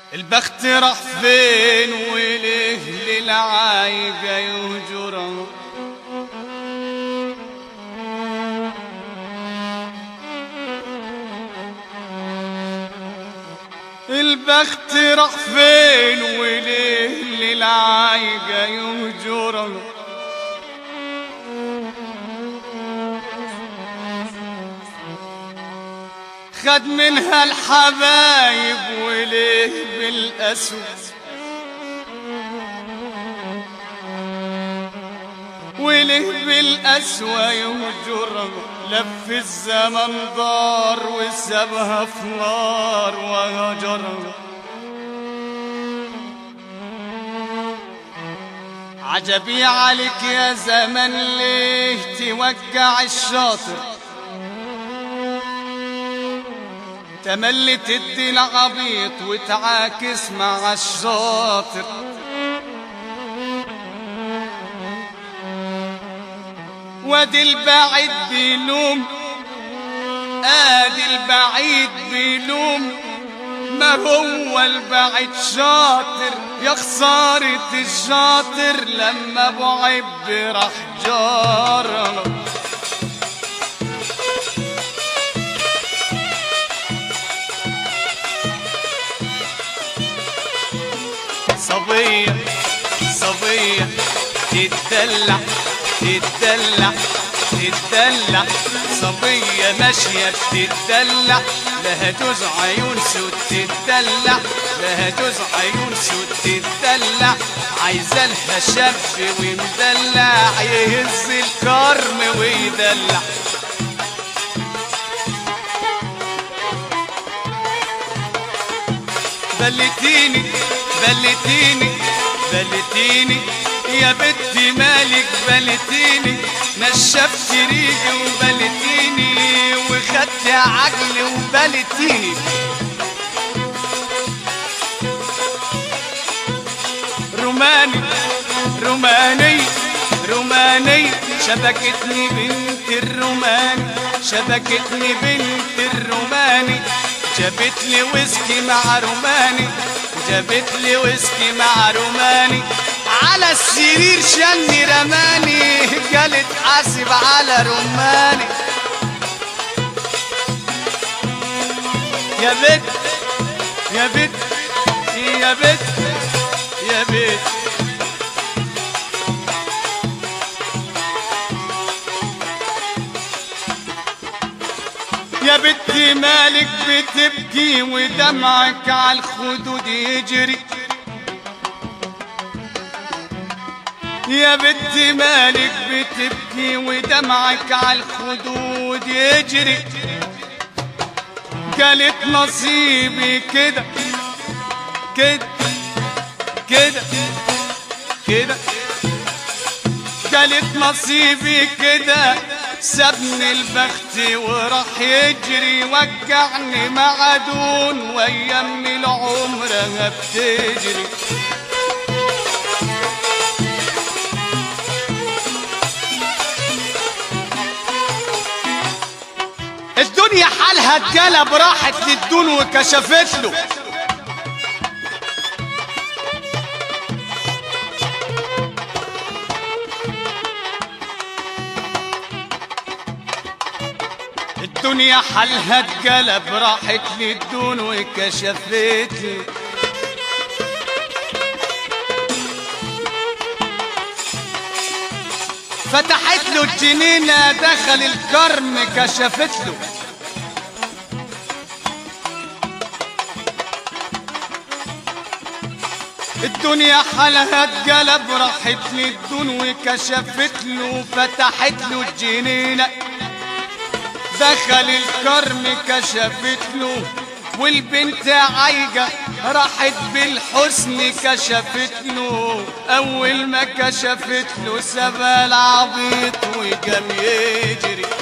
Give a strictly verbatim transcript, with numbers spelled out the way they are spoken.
البخت راح فين وليه للعايقة يهجره؟ البخت راح فين وليه للعايقة يهجره؟ خد منها الحبايب وليه بالأسود وليه بالأسوى يهجره؟ لف الزمن دار وسابها في نار وهجره. عجبي عليك يا زمن ليه توجع الشاطر؟ تملي تدي العبيط وتعاكس مع الشاطر. وادي البعيد بيلوم ادي البعيد بيلوم، ما هو البعيد شاطر؟ يا خسارة الشاطر لما ابو عيب راح جاره. صبية صبية تتدلع تتدلع تتدلع، صبية ماشية بتتدلع، لها جوز عيون سود تتدلع، لها جوز عيون سود تتدلع، عايزة لها شاب ومدلع يهز الكرم ويدلع. بلتيني بلتيني بلتيني يا بنتي مالك بلتيني، نشفت ريقي وبلتيني وخدت عقلي وبلتيني. روماني روماني روماني شبكتني بنت الروماني، شبكتني بنت الروماني، جابت لي ويسكي مع روماني، جابت لي ويسكي مع روماني، على السرير شني رماني، قالت حاسب على روماني. يا بت يا بت يا بت يا بت يا بنتي مالك بتبكي ودمعك على الخدود يجري؟ يا بنتي مالك بتبكي ودمعك على الخدود يجري؟ قالت نصيبي كده كده كده كده، قالت نصيبي كده، سابني البخت وراح يجري، وقعني مع دون وايام العمر بتجري. الدنيا حالها اتقلب، راحت للدون وكشفت له. الدنيا حالها اتقلب، راحت للدون وكشفت له. فتحت له الجنينة، دخل الكرم كشفت له. الدنيا حالها اتقلب، راحت للدون وكشفت له. فتحت له الجنينة، دخل الكرم كشفت له. والبنت عايقة راحت بالحسن كشفت له. اول ما كشفت له سابها العبيط وقام يجري.